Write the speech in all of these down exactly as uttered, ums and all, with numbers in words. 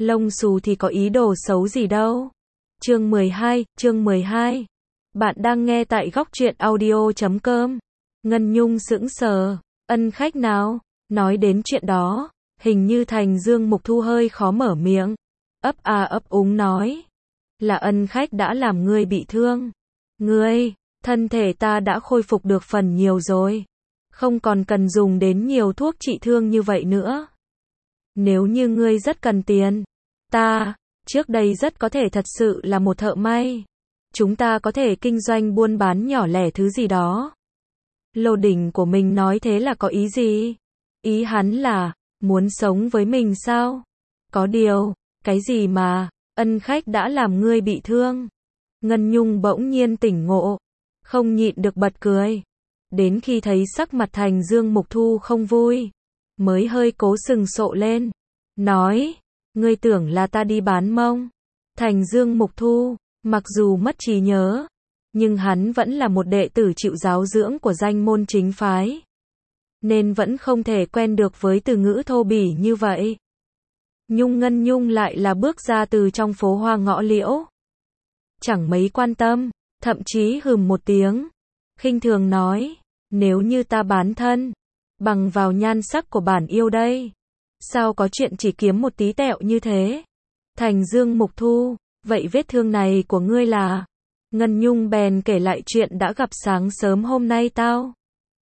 Lông xù thì có ý đồ xấu gì đâu. Chương mười hai, chương mười hai. Bạn đang nghe tại góc truyện audio chấm com. Ngân Nhung sững sờ, ân khách nào? Nói đến chuyện đó, hình như Thành Dương Mục Thu hơi khó mở miệng. Ấp a ấp úng nói. Là ân khách đã làm ngươi bị thương. Ngươi, thân thể ta đã khôi phục được phần nhiều rồi. Không còn cần dùng đến nhiều thuốc trị thương như vậy nữa. Nếu như ngươi rất cần tiền, ta, trước đây rất có thể thật sự là một thợ may. Chúng ta có thể kinh doanh buôn bán nhỏ lẻ thứ gì đó. Lô Đỉnh của mình nói thế là có ý gì? Ý hắn là, muốn sống với mình sao? Có điều, cái gì mà, ân khách đã làm ngươi bị thương? Ngân Nhung bỗng nhiên tỉnh ngộ, không nhịn được bật cười. Đến khi thấy sắc mặt Thành Dương Mục Thu không vui, mới hơi cố sừng sộ lên. Nói, ngươi tưởng là ta đi bán mông? Thành Dương Mục Thu, mặc dù mất trí nhớ, nhưng hắn vẫn là một đệ tử chịu giáo dưỡng của danh môn chính phái. Nên vẫn không thể quen được với từ ngữ thô bỉ như vậy. Nhung Ngân Nhung lại là bước ra từ trong phố hoa ngõ liễu. Chẳng mấy quan tâm, thậm chí hừm một tiếng. Khinh thường nói, nếu như ta bán thân, bằng vào nhan sắc của bản yêu đây. Sao có chuyện chỉ kiếm một tí tẹo như thế? Thành Dương Mục Thu, vậy vết thương này của ngươi là? Ngân Nhung bèn kể lại chuyện đã gặp sáng sớm hôm nay tao.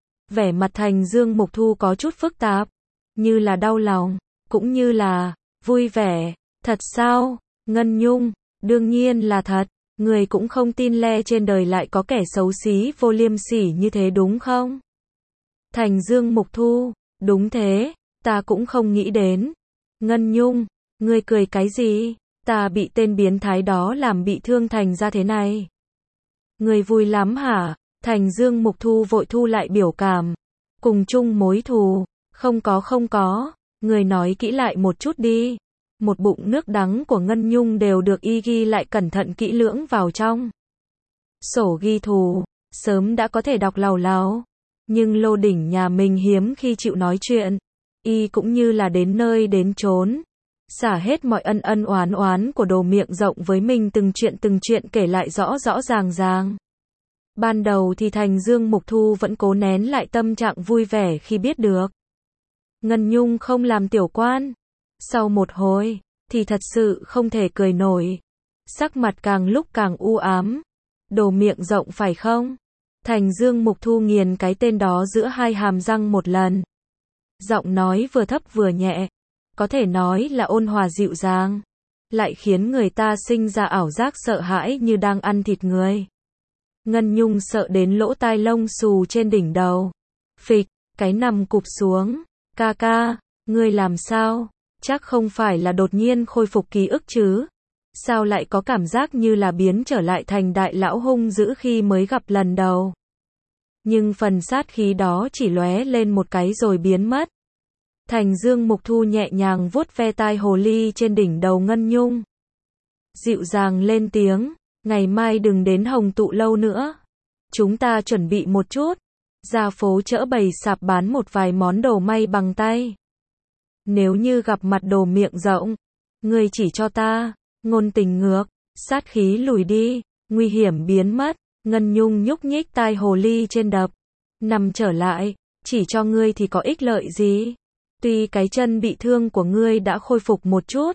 Vẻ mặt Thành Dương Mục Thu có chút phức tạp, như là đau lòng, cũng như là vui vẻ. Thật sao? Ngân Nhung, đương nhiên là thật. Người cũng không tin le trên đời lại có kẻ xấu xí vô liêm sỉ như thế đúng không? Thành Dương Mục Thu, đúng thế, ta cũng không nghĩ đến. Ngân Nhung, ngươi cười cái gì? Ta bị tên biến thái đó làm bị thương thành ra thế này. Ngươi vui lắm hả? Thành Dương Mục Thu vội thu lại biểu cảm. Cùng chung mối thù, không có không có, ngươi nói kỹ lại một chút đi. Một bụng nước đắng của Ngân Nhung đều được y ghi lại cẩn thận kỹ lưỡng vào trong sổ ghi thù, sớm đã có thể đọc làu láo. Nhưng Lô Đỉnh nhà mình hiếm khi chịu nói chuyện, y cũng như là đến nơi đến chốn, xả hết mọi ân ân oán oán của đồ miệng rộng với mình từng chuyện từng chuyện kể lại rõ rõ ràng ràng. Ban đầu thì Thành Dương Mục Thu vẫn cố nén lại tâm trạng vui vẻ khi biết được Ngân Nhung không làm tiểu quan. Sau một hồi, thì thật sự không thể cười nổi. Sắc mặt càng lúc càng u ám. Đồ miệng rộng phải không? Thành Dương Mục Thu nghiền cái tên đó giữa hai hàm răng một lần. Giọng nói vừa thấp vừa nhẹ. Có thể nói là ôn hòa dịu dàng. Lại khiến người ta sinh ra ảo giác sợ hãi như đang ăn thịt người. Ngân Nhung sợ đến lỗ tai lông xù trên đỉnh đầu. Phịch, cái nằm cụp xuống. Ca ca, ngươi làm sao? Chắc không phải là đột nhiên khôi phục ký ức chứ? Sao lại có cảm giác như là biến trở lại thành đại lão hung dữ khi mới gặp lần đầu? Nhưng phần sát khí đó chỉ lóe lên một cái rồi biến mất. Thành Dương Mục Thu nhẹ nhàng vuốt ve tai hồ ly trên đỉnh đầu Ngân Nhung. Dịu dàng lên tiếng, ngày mai đừng đến Hồng Tụ lâu nữa. Chúng ta chuẩn bị một chút, ra phố chợ bày sạp bán một vài món đồ may bằng tay. Nếu như gặp mặt đồ miệng rộng, ngươi chỉ cho ta, ngôn tình ngược, sát khí lùi đi, nguy hiểm biến mất. Ngân Nhung nhúc nhích tai hồ ly trên đập. Nằm trở lại, chỉ cho ngươi thì có ích lợi gì? Tuy cái chân bị thương của ngươi đã khôi phục một chút,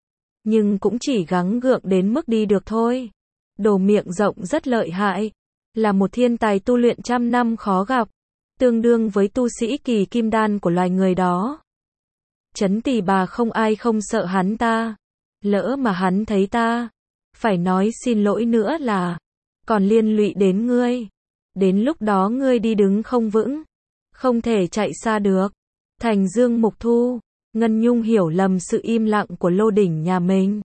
nhưng cũng chỉ gắng gượng đến mức đi được thôi. Đồ miệng rộng rất lợi hại, là một thiên tài tu luyện trăm năm khó gặp, tương đương với tu sĩ kỳ kim đan của loài người đó. Chấn Tỳ Bà không ai không sợ hắn ta. Lỡ mà hắn thấy ta, phải nói xin lỗi nữa là, còn liên lụy đến ngươi. Đến lúc đó ngươi đi đứng không vững, không thể chạy xa được. Thành Dương Mục Thu, Ngân Nhung hiểu lầm sự im lặng của Lô Đỉnh nhà mình.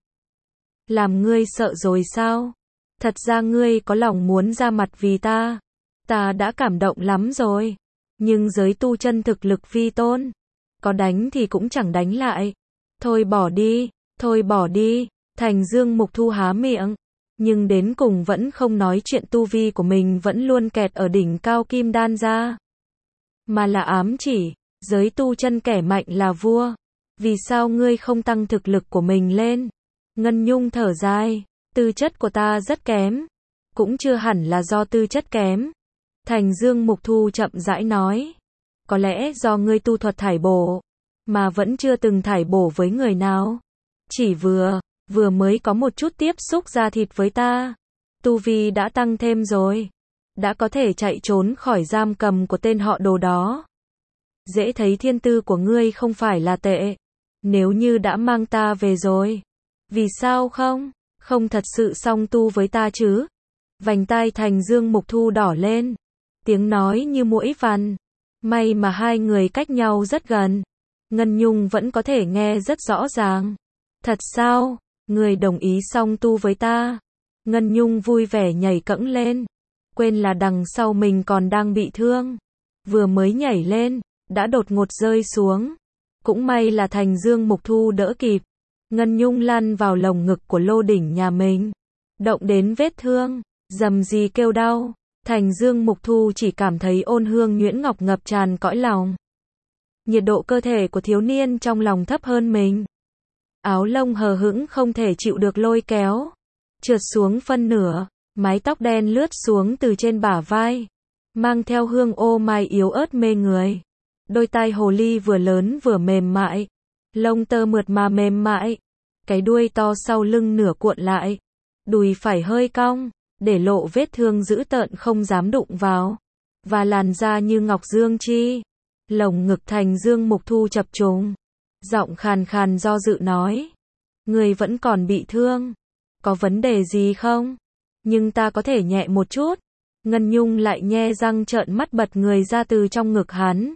Làm ngươi sợ rồi sao? Thật ra ngươi có lòng muốn ra mặt vì ta. Ta đã cảm động lắm rồi. Nhưng giới tu chân thực lực vi tôn. Có đánh thì cũng chẳng đánh lại. Thôi bỏ đi, thôi bỏ đi. Thành Dương Mục Thu há miệng. Nhưng đến cùng vẫn không nói chuyện tu vi của mình vẫn luôn kẹt ở đỉnh cao kim đan ra. Mà là ám chỉ, giới tu chân kẻ mạnh là vua. Vì sao ngươi không tăng thực lực của mình lên? Ngân Nhung thở dài, tư chất của ta rất kém. Cũng chưa hẳn là do tư chất kém. Thành Dương Mục Thu chậm rãi nói. Có lẽ do ngươi tu thuật thải bổ, mà vẫn chưa từng thải bổ với người nào. Chỉ vừa, vừa mới có một chút tiếp xúc da thịt với ta. Tu vi đã tăng thêm rồi. Đã có thể chạy trốn khỏi giam cầm của tên họ Đồ đó. Dễ thấy thiên tư của ngươi không phải là tệ. Nếu như đã mang ta về rồi, vì sao không? Không thật sự song tu với ta chứ? Vành tai Thành Dương Mục Thu đỏ lên. Tiếng nói như muỗi vằn. May mà hai người cách nhau rất gần. Ngân Nhung vẫn có thể nghe rất rõ ràng. Thật sao? Người đồng ý song tu với ta? Ngân Nhung vui vẻ nhảy cẫng lên. Quên là đằng sau mình còn đang bị thương. Vừa mới nhảy lên, đã đột ngột rơi xuống. Cũng may là Thành Dương Mục Thu đỡ kịp. Ngân Nhung lăn vào lồng ngực của Lô Đỉnh nhà mình. Động đến vết thương, rầm rì kêu đau. Thành Dương Mục Thu chỉ cảm thấy ôn hương nhuyễn ngọc ngập tràn cõi lòng. Nhiệt độ cơ thể của thiếu niên trong lòng thấp hơn mình. Áo lông hờ hững không thể chịu được lôi kéo. Trượt xuống phân nửa, mái tóc đen lướt xuống từ trên bả vai. Mang theo hương ô mai yếu ớt mê người. Đôi tai hồ ly vừa lớn vừa mềm mại. Lông tơ mượt mà mềm mại. Cái đuôi to sau lưng nửa cuộn lại. Đùi phải hơi cong, để lộ vết thương dữ tợn không dám đụng vào. Và làn da như ngọc dương chi. Lồng ngực Thành Dương Mục Thu chập trùng. Giọng khàn khàn do dự nói. Người vẫn còn bị thương. Có vấn đề gì không? Nhưng ta có thể nhẹ một chút. Ngân Nhung lại nhe răng trợn mắt bật người ra từ trong ngực hắn.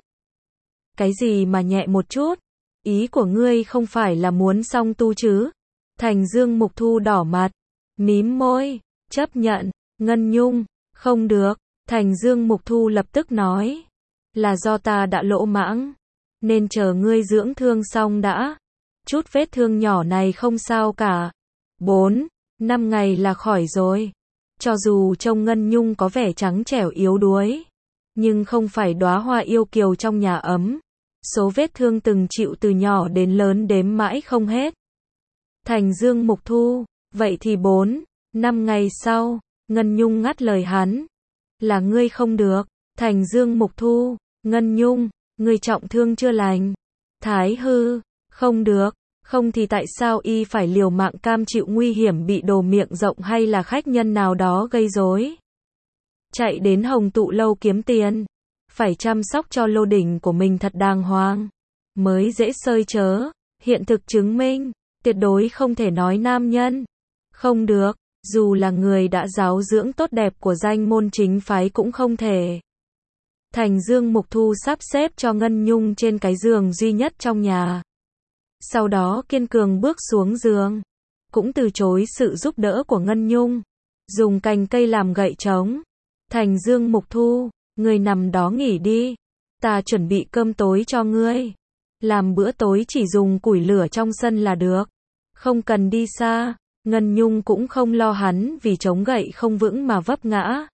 Cái gì mà nhẹ một chút? Ý của ngươi không phải là muốn song tu chứ? Thành Dương Mục Thu đỏ mặt. Mím môi. Chấp nhận. Ngân Nhung. Không được. Thành Dương Mục Thu lập tức nói. Là do ta đã lỗ mãng. Nên chờ ngươi dưỡng thương xong đã. Chút vết thương nhỏ này không sao cả. Bốn, năm ngày là khỏi rồi. Cho dù trông Ngân Nhung có vẻ trắng trẻo yếu đuối, nhưng không phải đóa hoa yêu kiều trong nhà ấm. Số vết thương từng chịu từ nhỏ đến lớn đếm mãi không hết. Thành Dương Mục Thu, vậy thì bốn, năm ngày sau, Ngân Nhung ngắt lời hắn. Là ngươi không được. Thành Dương Mục Thu, Ngân Nhung, ngươi trọng thương chưa lành. Thái hư, không được. Không thì tại sao y phải liều mạng cam chịu nguy hiểm bị Đồ Miệng Rộng hay là khách nhân nào đó gây rối? Chạy đến Hồng Tụ Lâu kiếm tiền. Phải chăm sóc cho Lô Đỉnh của mình thật đàng hoàng. Mới dễ sơi chớ. Hiện thực chứng minh, tuyệt đối không thể nói nam nhân. Không được, dù là người đã giáo dưỡng tốt đẹp của danh môn chính phái cũng không thể. Thành Dương Mục Thu sắp xếp cho Ngân Nhung trên cái giường duy nhất trong nhà. Sau đó kiên cường bước xuống giường. Cũng từ chối sự giúp đỡ của Ngân Nhung. Dùng cành cây làm gậy trống. Thành Dương Mục Thu, ngươi nằm đó nghỉ đi. Ta chuẩn bị cơm tối cho ngươi. Làm bữa tối chỉ dùng củi lửa trong sân là được. Không cần đi xa. Ngân Nhung cũng không lo hắn vì chống gậy không vững mà vấp ngã.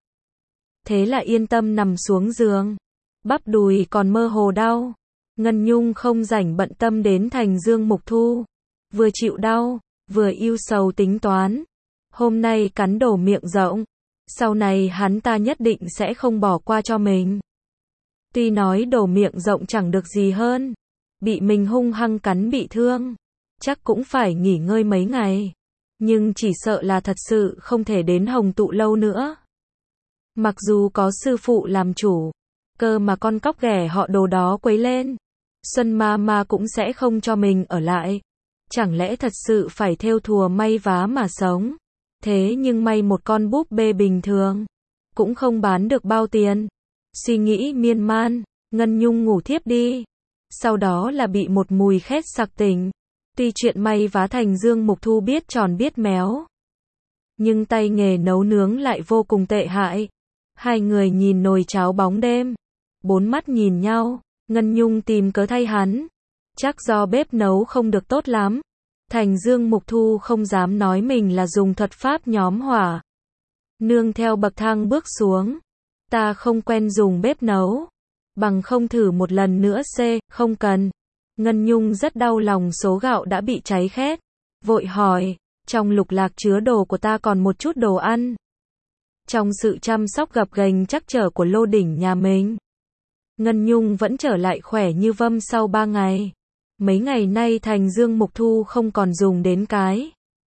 Thế là yên tâm nằm xuống giường. Bắp đùi còn mơ hồ đau. Ngân Nhung không rảnh bận tâm đến Thành Dương Mục Thu. Vừa chịu đau, vừa ưu sầu tính toán. Hôm nay cắn Đồ Miệng Rộng. Sau này hắn ta nhất định sẽ không bỏ qua cho mình. Tuy nói Đồ Miệng Rộng chẳng được gì hơn. Bị mình hung hăng cắn bị thương. Chắc cũng phải nghỉ ngơi mấy ngày. Nhưng chỉ sợ là thật sự không thể đến Hồng Tụ Lâu nữa. Mặc dù có sư phụ làm chủ. Cơ mà con cóc ghẻ họ Đồ đó quấy lên. Xuân ma ma cũng sẽ không cho mình ở lại. Chẳng lẽ thật sự phải thêu thùa may vá mà sống. Thế nhưng may một con búp bê bình thường. Cũng không bán được bao tiền. Suy nghĩ miên man, Ngân Nhung ngủ thiếp đi. Sau đó là bị một mùi khét sặc tỉnh. Tuy chuyện may vá Thành Dương Mục Thu biết tròn biết méo. Nhưng tay nghề nấu nướng lại vô cùng tệ hại. Hai người nhìn nồi cháo bóng đêm. Bốn mắt nhìn nhau. Ngân Nhung tìm cớ thay hắn. Chắc do bếp nấu không được tốt lắm. Thành Dương Mục Thu không dám nói mình là dùng thuật pháp nhóm hỏa. Nương theo bậc thang bước xuống. Ta không quen dùng bếp nấu. Bằng không thử một lần nữa c, không cần. Ngân Nhung rất đau lòng số gạo đã bị cháy khét. Vội hỏi, trong lục lạc chứa đồ của ta còn một chút đồ ăn. Trong sự chăm sóc gập ghềnh chắc trở của Lô Đỉnh nhà mình, Ngân Nhung vẫn trở lại khỏe như vâm sau ba ngày. Mấy ngày nay Thành Dương Mục Thu không còn dùng đến cái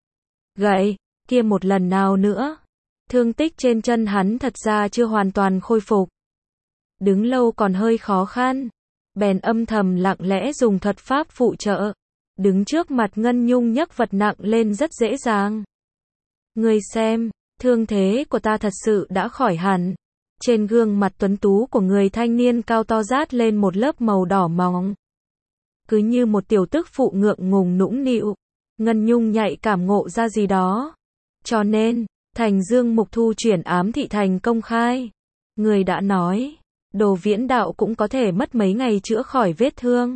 gậy kia một lần nào nữa. Thương tích trên chân hắn thật ra chưa hoàn toàn khôi phục. Đứng lâu còn hơi khó khăn. Bèn âm thầm lặng lẽ dùng thuật pháp phụ trợ. Đứng trước mặt Ngân Nhung nhấc vật nặng lên rất dễ dàng. Ngươi xem, thương thế của ta thật sự đã khỏi hẳn. Trên gương mặt tuấn tú của người thanh niên cao to rát lên một lớp màu đỏ mỏng. Cứ như một tiểu tức phụ ngượng ngùng nũng nịu. Ngân Nhung nhạy cảm ngộ ra gì đó. Cho nên, Thành Dương Mục Thu chuyển ám thị thành công khai. Người đã nói, Đồ Viễn Đạo cũng có thể mất mấy ngày chữa khỏi vết thương.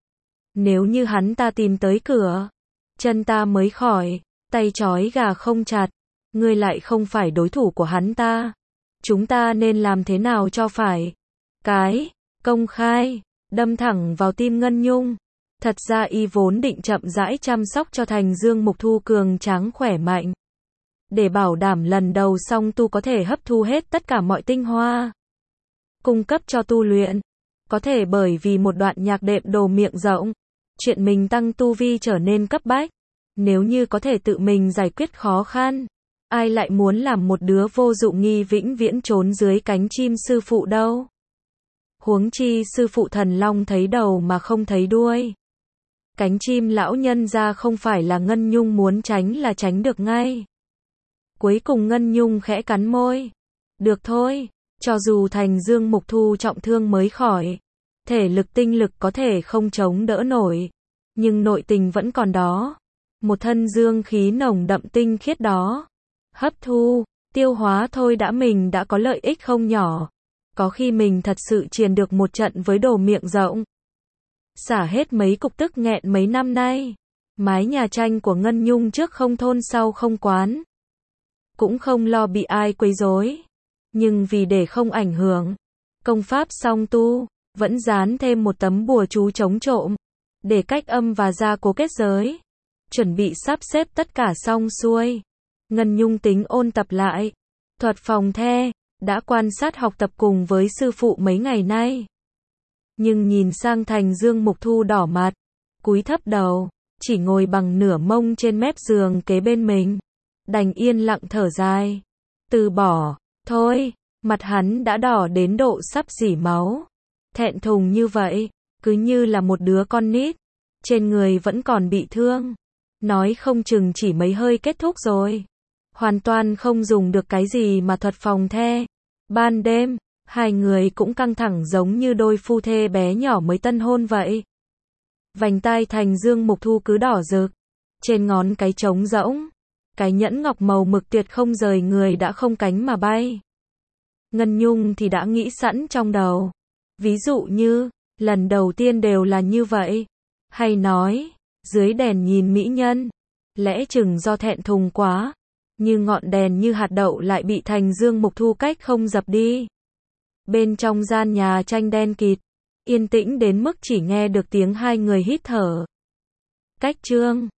Nếu như hắn ta tìm tới cửa, chân ta mới khỏi, tay trói gà không chặt, ngươi lại không phải đối thủ của hắn ta. Chúng ta nên làm thế nào cho phải? Cái, công khai, đâm thẳng vào tim Ngân Nhung. Thật ra y vốn định chậm rãi chăm sóc cho Thành Dương Mục Thu cường tráng khỏe mạnh. Để bảo đảm lần đầu song tu có thể hấp thu hết tất cả mọi tinh hoa. Cung cấp cho tu luyện. Có thể bởi vì một đoạn nhạc đệm đồ miệng rộng. Chuyện mình tăng tu vi trở nên cấp bách. Nếu như có thể tự mình giải quyết khó khăn. Ai lại muốn làm một đứa vô dụng nghi vĩnh viễn trốn dưới cánh chim sư phụ đâu. Huống chi sư phụ Thần Long thấy đầu mà không thấy đuôi. Cánh chim lão nhân ra không phải là Ngân Nhung muốn tránh là tránh được ngay. Cuối cùng Ngân Nhung khẽ cắn môi. Được thôi, cho dù Thành Dương Mục Thu trọng thương mới khỏi. Thể lực tinh lực có thể không chống đỡ nổi. Nhưng nội tình vẫn còn đó. Một thân dương khí nồng đậm tinh khiết đó. Hấp thu, tiêu hóa thôi đã mình đã có lợi ích không nhỏ. Có khi mình thật sự triền được một trận với đồ miệng rộng. Xả hết mấy cục tức nghẹn mấy năm nay. Mái nhà tranh của Ngân Nhung trước không thôn sau không quán. Cũng không lo bị ai quấy rối. Nhưng vì để không ảnh hưởng công pháp song tu, vẫn dán thêm một tấm bùa chú chống trộm. Để cách âm và gia cố kết giới. Chuẩn bị sắp xếp tất cả xong xuôi. Ngân Nhung tính ôn tập lại. Thuật phòng the, đã quan sát học tập cùng với sư phụ mấy ngày nay. Nhưng nhìn sang Thành Dương Mục Thu đỏ mặt, cúi thấp đầu, chỉ ngồi bằng nửa mông trên mép giường kế bên mình. Đành yên lặng thở dài. Từ bỏ, thôi, mặt hắn đã đỏ đến độ sắp rỉ máu. Thẹn thùng như vậy, cứ như là một đứa con nít. Trên người vẫn còn bị thương. Nói không chừng chỉ mấy hơi kết thúc rồi. Hoàn toàn không dùng được cái gì mà thuật phòng the. Ban đêm, hai người cũng căng thẳng giống như đôi phu thê bé nhỏ mới tân hôn vậy. Vành tai Thành Dương Mục Thu cứ đỏ rực. Trên ngón cái trống rỗng. Cái nhẫn ngọc màu mực tuyệt không rời người đã không cánh mà bay. Ngân Nhung thì đã nghĩ sẵn trong đầu. Ví dụ như, lần đầu tiên đều là như vậy. Hay nói, dưới đèn nhìn mỹ nhân. Lẽ chừng do thẹn thùng quá. Như ngọn đèn như hạt đậu lại bị Thành Dương Mục Thu cách không dập đi. Bên trong gian nhà tranh đen kịt. Yên tĩnh đến mức chỉ nghe được tiếng hai người hít thở. Cách chương